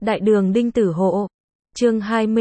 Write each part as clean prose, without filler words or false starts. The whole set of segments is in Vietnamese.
Đại đường Đinh Tử Hộ. Chương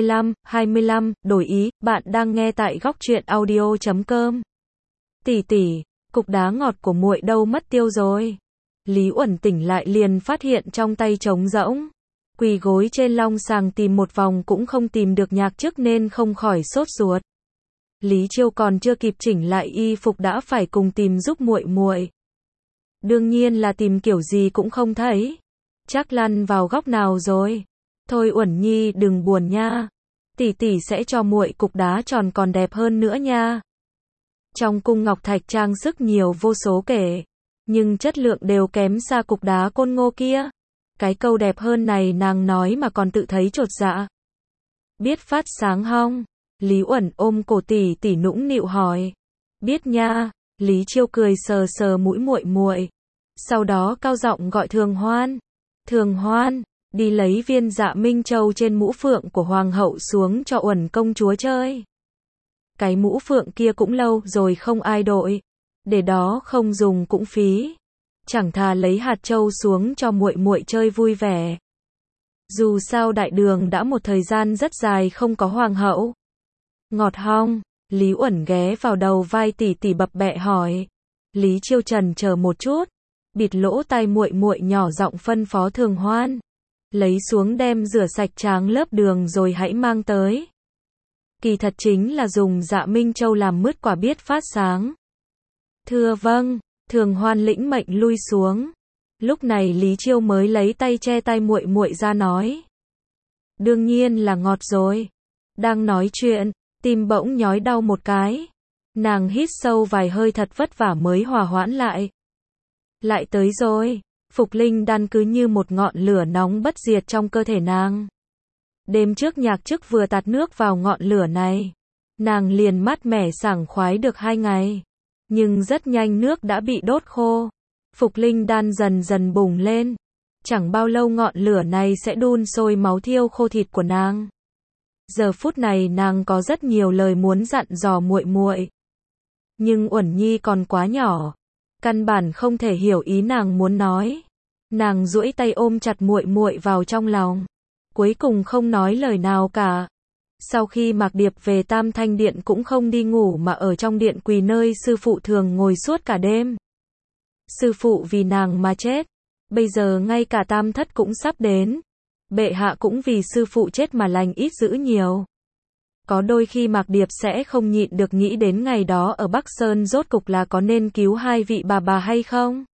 25, đổi ý, bạn đang nghe tại góc truyện audio.com. Tỷ tỷ, cục đá ngọt của muội đâu mất tiêu rồi? Lý Uẩn tỉnh lại liền phát hiện trong tay trống rỗng. Quỳ gối trên long sàng tìm một vòng cũng không tìm được nhạc chức nên không khỏi sốt ruột. Lý Chiêu còn chưa kịp chỉnh lại y phục đã phải cùng tìm giúp muội muội. Đương nhiên là tìm kiểu gì cũng không thấy. Chắc lăn vào góc nào rồi. Thôi Uẩn Nhi đừng buồn nha. Tỷ tỷ sẽ cho muội cục đá tròn còn đẹp hơn nữa nha. Trong cung ngọc thạch trang sức nhiều vô số kể, nhưng chất lượng đều kém xa cục đá Côn Ngô kia. Cái câu đẹp hơn này nàng nói mà còn tự thấy chột dạ. Biết phát sáng hông? Lý Uẩn ôm cổ tỷ tỷ nũng nịu hỏi. Biết nha. Lý Chiêu cười sờ sờ mũi muội muội. Sau đó cao giọng gọi Thường Hoan. Thường Hoan, đi lấy viên Dạ Minh Châu trên mũ phượng của hoàng hậu xuống cho Uẩn công chúa chơi. Cái mũ phượng kia cũng lâu rồi không ai đội, để đó không dùng cũng phí. Chẳng thà lấy hạt châu xuống cho muội muội chơi vui vẻ. Dù sao đại đường đã một thời gian rất dài không có hoàng hậu. Ngọt hông? Lý Uẩn ghé vào đầu vai tỷ tỷ bập bẹ hỏi. Lý Chiêu trần chờ một chút, bịt lỗ tai muội muội nhỏ giọng phân phó Thường Hoan. Lấy xuống đem rửa sạch tráng lớp đường rồi hãy mang tới. Kỳ thật chính là dùng Dạ Minh Châu làm mứt quả biết phát sáng. Thưa vâng, Thường Hoan lĩnh mệnh lui xuống. Lúc này Lý Chiêu mới lấy tay che tay muội muội ra nói. Đương nhiên là ngọt rồi. Đang nói chuyện, tim bỗng nhói đau một cái. Nàng hít sâu vài hơi thật vất vả mới hòa hoãn lại. Lại tới rồi. Phục linh đan cứ như một ngọn lửa nóng bất diệt trong cơ thể nàng. Đêm trước nhạc chức vừa tạt nước vào ngọn lửa này. Nàng liền mát mẻ sảng khoái được 2 ngày. Nhưng rất nhanh nước đã bị đốt khô. Phục linh đan dần dần bùng lên. Chẳng bao lâu ngọn lửa này sẽ đun sôi máu thiêu khô thịt của nàng. Giờ phút này nàng có rất nhiều lời muốn dặn dò muội muội. Nhưng Uẩn Nhi còn quá nhỏ. Căn bản không thể hiểu ý nàng muốn nói. Nàng duỗi tay ôm chặt muội muội vào trong lòng. Cuối cùng không nói lời nào cả. Sau khi Mạc Điệp về Tam Thanh Điện cũng không đi ngủ mà ở trong điện quỳ nơi sư phụ thường ngồi suốt cả đêm. Sư phụ vì nàng mà chết. Bây giờ ngay cả tam thất cũng sắp đến. Bệ hạ cũng vì sư phụ chết mà lành ít dữ nhiều. Có đôi khi Mạc Điệp sẽ không nhịn được nghĩ đến ngày đó ở Bắc Sơn rốt cục là có nên cứu 2 vị bà hay không.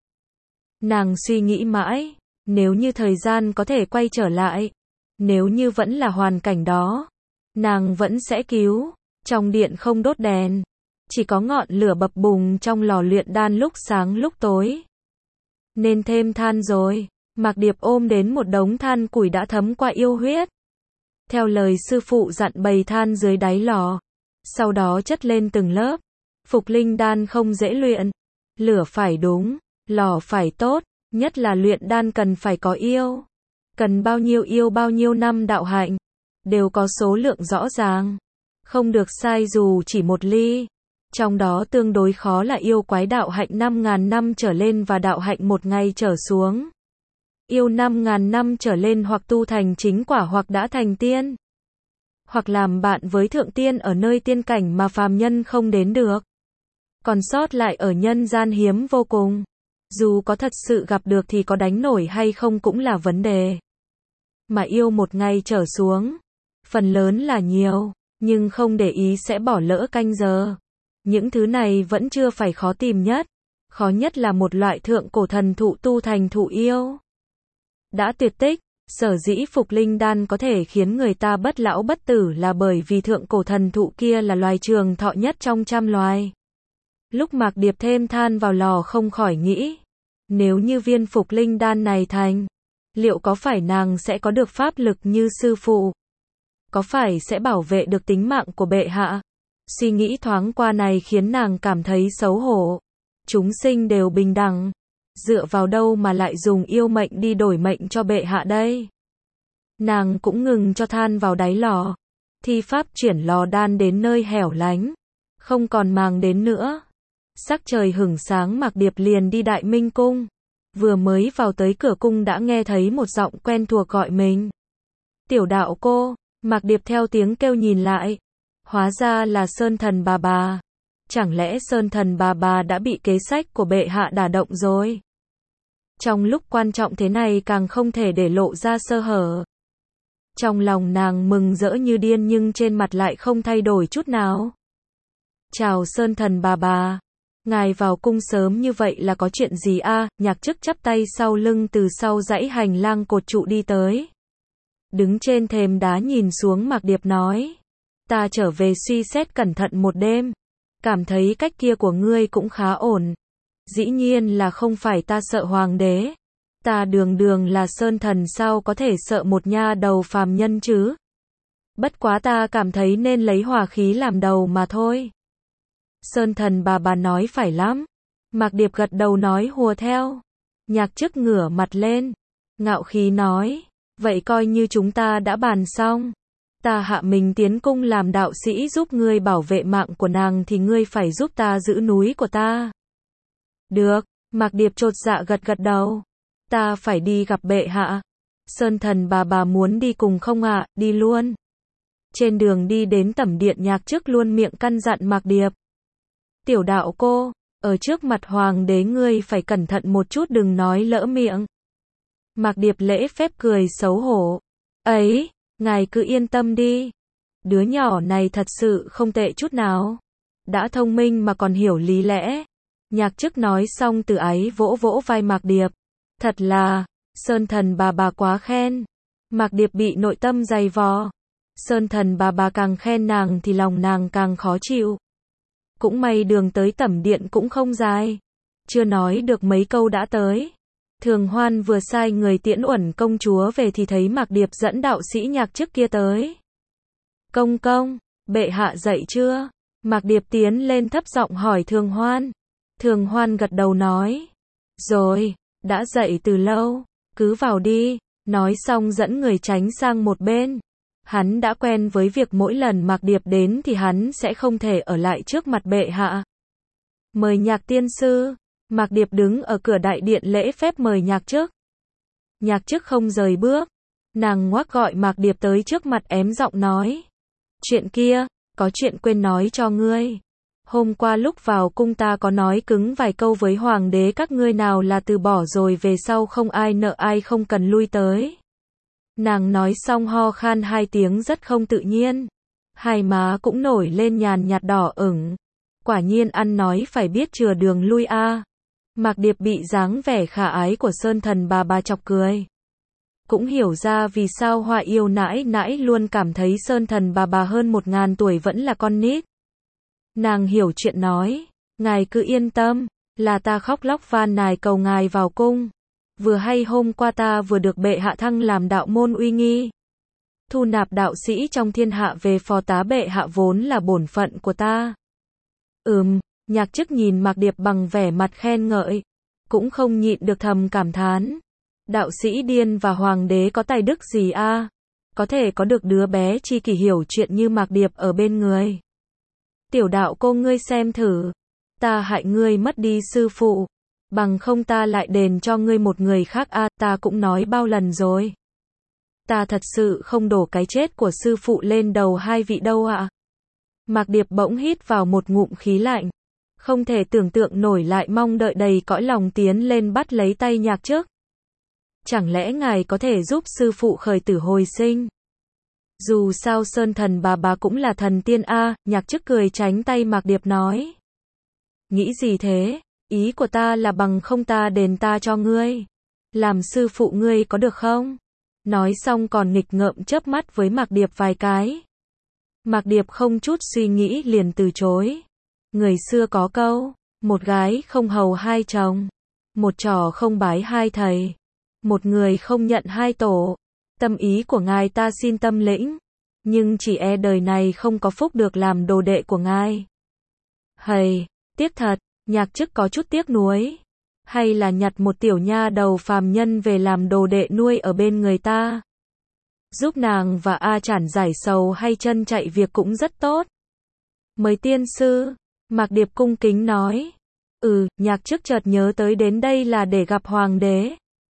Nàng suy nghĩ mãi, nếu như thời gian có thể quay trở lại, nếu như vẫn là hoàn cảnh đó, nàng vẫn sẽ cứu. Trong điện không đốt đèn, chỉ có ngọn lửa bập bùng trong lò luyện đan lúc sáng lúc tối. Nên thêm than rồi. Mạc Điệp ôm đến một đống than củi đã thấm qua yêu huyết. Theo lời sư phụ dặn bày than dưới đáy lò, sau đó chất lên từng lớp. Phục linh đan không dễ luyện, lửa phải đúng, lò phải tốt, nhất là luyện đan cần phải có yêu. Cần bao nhiêu yêu bao nhiêu năm đạo hạnh, đều có số lượng rõ ràng. Không được sai dù chỉ 1 ly. Trong đó tương đối khó là yêu quái đạo hạnh 5.000 năm trở lên và đạo hạnh 1 ngày trở xuống. Yêu 5.000 năm trở lên hoặc tu thành chính quả hoặc đã thành tiên. Hoặc làm bạn với thượng tiên ở nơi tiên cảnh mà phàm nhân không đến được. Còn sót lại ở nhân gian hiếm vô cùng. Dù có thật sự gặp được thì có đánh nổi hay không cũng là vấn đề. Mà yêu 1 ngày trở xuống, phần lớn là nhiều, nhưng không để ý sẽ bỏ lỡ canh giờ. Những thứ này vẫn chưa phải khó tìm nhất. Khó nhất là một loại thượng cổ thần thụ tu thành thụ yêu. Đã tuyệt tích, sở dĩ Phục linh đan có thể khiến người ta bất lão bất tử là bởi vì thượng cổ thần thụ kia là loài trường thọ nhất trong trăm loài. Lúc Mạc Điệp thêm than vào lò không khỏi nghĩ, nếu như viên Phục linh đan này thành, liệu có phải nàng sẽ có được pháp lực như sư phụ? Có phải sẽ bảo vệ được tính mạng của bệ hạ? Suy nghĩ thoáng qua này khiến nàng cảm thấy xấu hổ. Chúng sinh đều bình đẳng. Dựa vào đâu mà lại dùng yêu mệnh đi đổi mệnh cho bệ hạ đây? Nàng cũng ngừng cho than vào đáy lò. Thi pháp chuyển lò đan đến nơi hẻo lánh. Không còn màng đến nữa. Sắc trời hửng sáng Mạc Điệp liền đi Đại Minh Cung. Vừa mới vào tới cửa cung đã nghe thấy một giọng quen thuộc gọi mình. Tiểu đạo cô, Mạc Điệp theo tiếng kêu nhìn lại. Hóa ra là Sơn Thần bà. Chẳng lẽ Sơn Thần bà đã bị kế sách của bệ hạ đả động rồi? Trong lúc quan trọng thế này càng không thể để lộ ra sơ hở. Trong lòng nàng mừng rỡ như điên nhưng trên mặt lại không thay đổi chút nào. Chào Sơn Thần bà. Ngài vào cung sớm như vậy là có chuyện gì a? Nhạc Chức chắp tay sau lưng từ sau dãy hành lang cột trụ đi tới. Đứng trên thềm đá nhìn xuống Mạc Điệp nói. Ta trở về suy xét cẩn thận một đêm. Cảm thấy cách kia của ngươi cũng khá ổn. Dĩ nhiên là không phải ta sợ hoàng đế. Ta đường là Sơn Thần sao có thể sợ một nha đầu phàm nhân chứ? Bất quá ta cảm thấy nên lấy hòa khí làm đầu mà thôi. Sơn Thần bà nói phải lắm. Mạc Điệp gật đầu nói hùa theo. Nhạc Chức ngửa mặt lên. Ngạo khí nói. Vậy coi như chúng ta đã bàn xong. Ta hạ mình tiến cung làm đạo sĩ giúp ngươi bảo vệ mạng của nàng thì ngươi phải giúp ta giữ núi của ta. Được, Mạc Điệp chột dạ gật đầu. Ta phải đi gặp bệ hạ. Sơn Thần bà muốn đi cùng không ạ? Đi luôn. Trên đường đi đến tẩm điện Nhạc Chức luôn miệng căn dặn Mạc Điệp. Tiểu đạo cô, ở trước mặt hoàng đế ngươi phải cẩn thận một chút đừng nói lỡ miệng. Mạc Điệp lễ phép cười xấu hổ. Ấy, ngài cứ yên tâm đi. Đứa nhỏ này thật sự không tệ chút nào. Đã thông minh mà còn hiểu lý lẽ. Nhạc Chức nói xong từ ái vỗ vai Mạc Điệp. Thật là, Sơn Thần bà quá khen. Mạc Điệp bị nội tâm dày vò. Sơn Thần bà càng khen nàng thì lòng nàng càng khó chịu. Cũng may đường tới tẩm điện cũng không dài. Chưa nói được mấy câu đã tới. Thường Hoan vừa sai người tiễn Uẩn công chúa về thì thấy Mạc Điệp dẫn đạo sĩ Nhạc Chức kia tới. Công, bệ hạ dậy chưa? Mạc Điệp tiến lên thấp giọng hỏi Thường Hoan. Thường Hoan gật đầu nói. Rồi, đã dậy từ lâu, cứ vào đi. Nói xong dẫn người tránh sang một bên. Hắn đã quen với việc mỗi lần Mạc Điệp đến thì hắn sẽ không thể ở lại trước mặt bệ hạ. Mời Nhạc tiên sư. Mạc Điệp đứng ở cửa đại điện lễ phép mời Nhạc Chức. Nhạc Chức không rời bước. Nàng ngoác gọi Mạc Điệp tới trước mặt ém giọng nói. Chuyện kia, có chuyện quên nói cho ngươi. Hôm qua lúc vào cung ta có nói cứng vài câu với hoàng đế các ngươi nào là từ bỏ rồi về sau không ai nợ ai không cần lui tới. Nàng nói xong ho khan 2 tiếng rất không tự nhiên. Hai má cũng nổi lên nhàn nhạt đỏ ửng. Quả nhiên ăn nói phải biết chừa đường lui a. Mạc Điệp bị dáng vẻ khả ái của Sơn Thần bà chọc cười. Cũng hiểu ra vì sao Hoa Yêu nãi luôn cảm thấy Sơn Thần bà hơn 1000 tuổi vẫn là con nít. Nàng hiểu chuyện nói, ngài cứ yên tâm, là ta khóc lóc van nài cầu ngài vào cung. Vừa hay hôm qua ta vừa được bệ hạ thăng làm đạo môn uy nghi. Thu nạp đạo sĩ trong thiên hạ về phò tá bệ hạ vốn là bổn phận của ta. Nhạc Chức nhìn Mạc Điệp bằng vẻ mặt khen ngợi, cũng không nhịn được thầm cảm thán. Đạo sĩ điên và hoàng đế có tài đức gì a? Có thể có được đứa bé chi kỷ hiểu chuyện như Mạc Điệp ở bên người. Tiểu đạo cô ngươi xem thử, ta hại ngươi mất đi sư phụ, bằng không ta lại đền cho ngươi một người khác a, ta cũng nói bao lần rồi. Ta thật sự không đổ cái chết của sư phụ lên đầu hai vị đâu ạ. Mạc Điệp bỗng hít vào một ngụm khí lạnh. Không thể tưởng tượng nổi lại mong đợi đầy cõi lòng tiến lên bắt lấy tay Nhạc Chức. Chẳng lẽ ngài có thể giúp sư phụ khởi tử hồi sinh? Dù sao Sơn Thần bà cũng là thần tiên a. Nhạc Chức cười tránh tay Mạc Điệp nói. Nghĩ gì thế? Ý của ta là bằng không ta đền ta cho ngươi. Làm sư phụ ngươi có được không? Nói xong còn nghịch ngợm chớp mắt với Mạc Điệp vài cái. Mạc Điệp không chút suy nghĩ liền từ chối. Người xưa có câu, một gái không hầu hai chồng, một trò không bái hai thầy, một người không nhận hai tổ. Tâm ý của ngài ta xin tâm lĩnh, nhưng chỉ e đời này không có phúc được làm đồ đệ của ngài. Hầy, tiếc thật, Nhạc Chức có chút tiếc nuối. Hay là nhặt một tiểu nha đầu phàm nhân về làm đồ đệ nuôi ở bên người ta. Giúp nàng và A Chản giải sầu hay chân chạy việc cũng rất tốt. Mời tiên sư, Mạc Điệp cung kính nói. Nhạc Chức chợt nhớ tới đến đây là để gặp hoàng đế.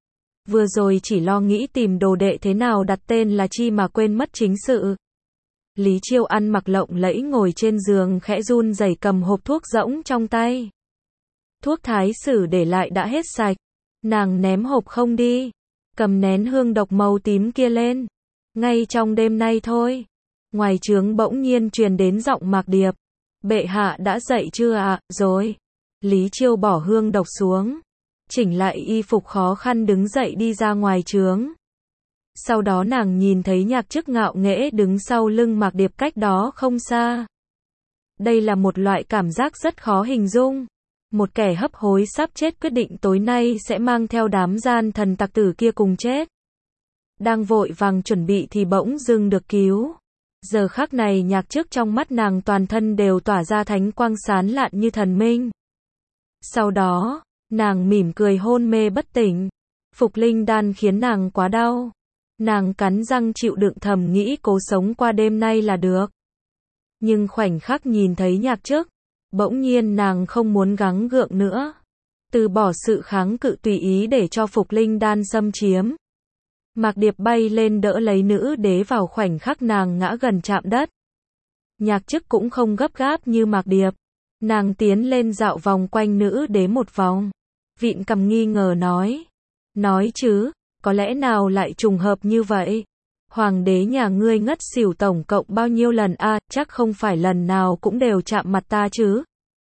Vừa rồi chỉ lo nghĩ tìm đồ đệ thế nào đặt tên là chi mà quên mất chính sự. Lý Chiêu ăn mặc lộng lẫy ngồi trên giường khẽ run rẩy cầm hộp thuốc rỗng trong tay. Thuốc thái sử để lại đã hết sạch. Nàng ném hộp không đi. Cầm nén hương độc màu tím kia lên. Ngay trong đêm nay thôi. Ngoài trướng bỗng nhiên truyền đến giọng Mạc Điệp. Bệ hạ đã dậy chưa ạ? Rồi. Lý Chiêu bỏ hương độc xuống. Chỉnh lại y phục khó khăn đứng dậy đi ra ngoài trướng. Sau đó nàng nhìn thấy Nhạc Chức ngạo nghễ đứng sau lưng Mạc Điệp cách đó không xa. Đây là một loại cảm giác rất khó hình dung. Một kẻ hấp hối sắp chết quyết định tối nay sẽ mang theo đám gian thần tặc tử kia cùng chết. Đang vội vàng chuẩn bị thì bỗng dưng được cứu. Giờ khắc này Nhạc Chức trong mắt nàng toàn thân đều tỏa ra thánh quang sáng lạn như thần minh. Sau đó, nàng mỉm cười hôn mê bất tỉnh. Phục linh đan khiến nàng quá đau. Nàng cắn răng chịu đựng thầm nghĩ cố sống qua đêm nay là được. Nhưng khoảnh khắc nhìn thấy Nhạc Chức, bỗng nhiên nàng không muốn gắng gượng nữa. Từ bỏ sự kháng cự tùy ý để cho Phục linh đan xâm chiếm. Mạc Điệp bay lên đỡ lấy nữ đế vào khoảnh khắc nàng ngã gần chạm đất. Nhạc Chức cũng không gấp gáp như Mạc Điệp. Nàng tiến lên dạo vòng quanh nữ đế một vòng. Vịn cằm nghi ngờ nói. Nói chứ, có lẽ nào lại trùng hợp như vậy? Hoàng đế nhà ngươi ngất xỉu tổng cộng bao nhiêu lần a? Chắc không phải lần nào cũng đều chạm mặt ta chứ?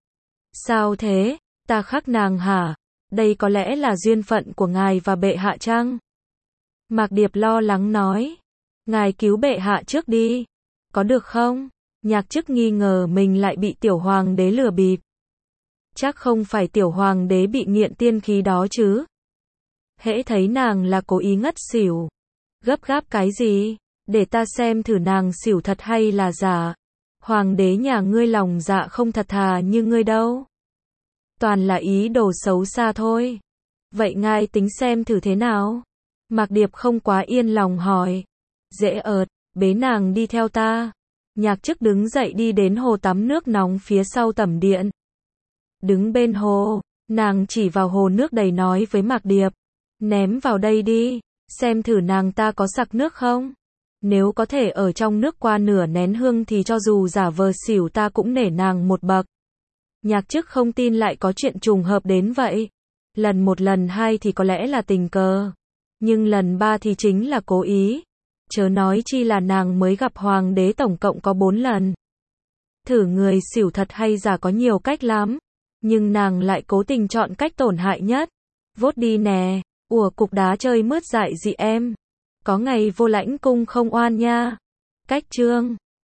Sao thế? Ta khác nàng hả? Đây có lẽ là duyên phận của ngài và bệ hạ chăng? Mạc Điệp lo lắng nói. Ngài cứu bệ hạ trước đi. Có được không? Nhạc Chức nghi ngờ mình lại bị tiểu hoàng đế lừa bịp. Chắc không phải tiểu hoàng đế bị nghiện tiên khí đó chứ? Hễ thấy nàng là cố ý ngất xỉu. Gấp gáp cái gì? Để ta xem thử nàng xỉu thật hay là giả. Hoàng đế nhà ngươi lòng dạ không thật thà như ngươi đâu. Toàn là ý đồ xấu xa thôi. Vậy ngài tính xem thử thế nào? Mạc Điệp không quá yên lòng hỏi. Dễ ợt, bế nàng đi theo ta. Nhạc Chức đứng dậy đi đến hồ tắm nước nóng phía sau tẩm điện. Đứng bên hồ, nàng chỉ vào hồ nước đầy nói với Mạc Điệp. Ném vào đây đi, xem thử nàng ta có sặc nước không. Nếu có thể ở trong nước qua nửa nén hương thì cho dù giả vờ xỉu ta cũng nể nàng một bậc. Nhạc Chức không tin lại có chuyện trùng hợp đến vậy. Lần một lần hai thì có lẽ là tình cờ. Nhưng lần ba thì chính là cố ý. Chớ nói chi là nàng mới gặp hoàng đế tổng cộng có 4 lần. Thử người xỉu thật hay giả có nhiều cách lắm. Nhưng nàng lại cố tình chọn cách tổn hại nhất. Vốt đi nè, ủa cục đá chơi mướt dại gì em. Có ngày vô lãnh cung không oan nha. Cách chương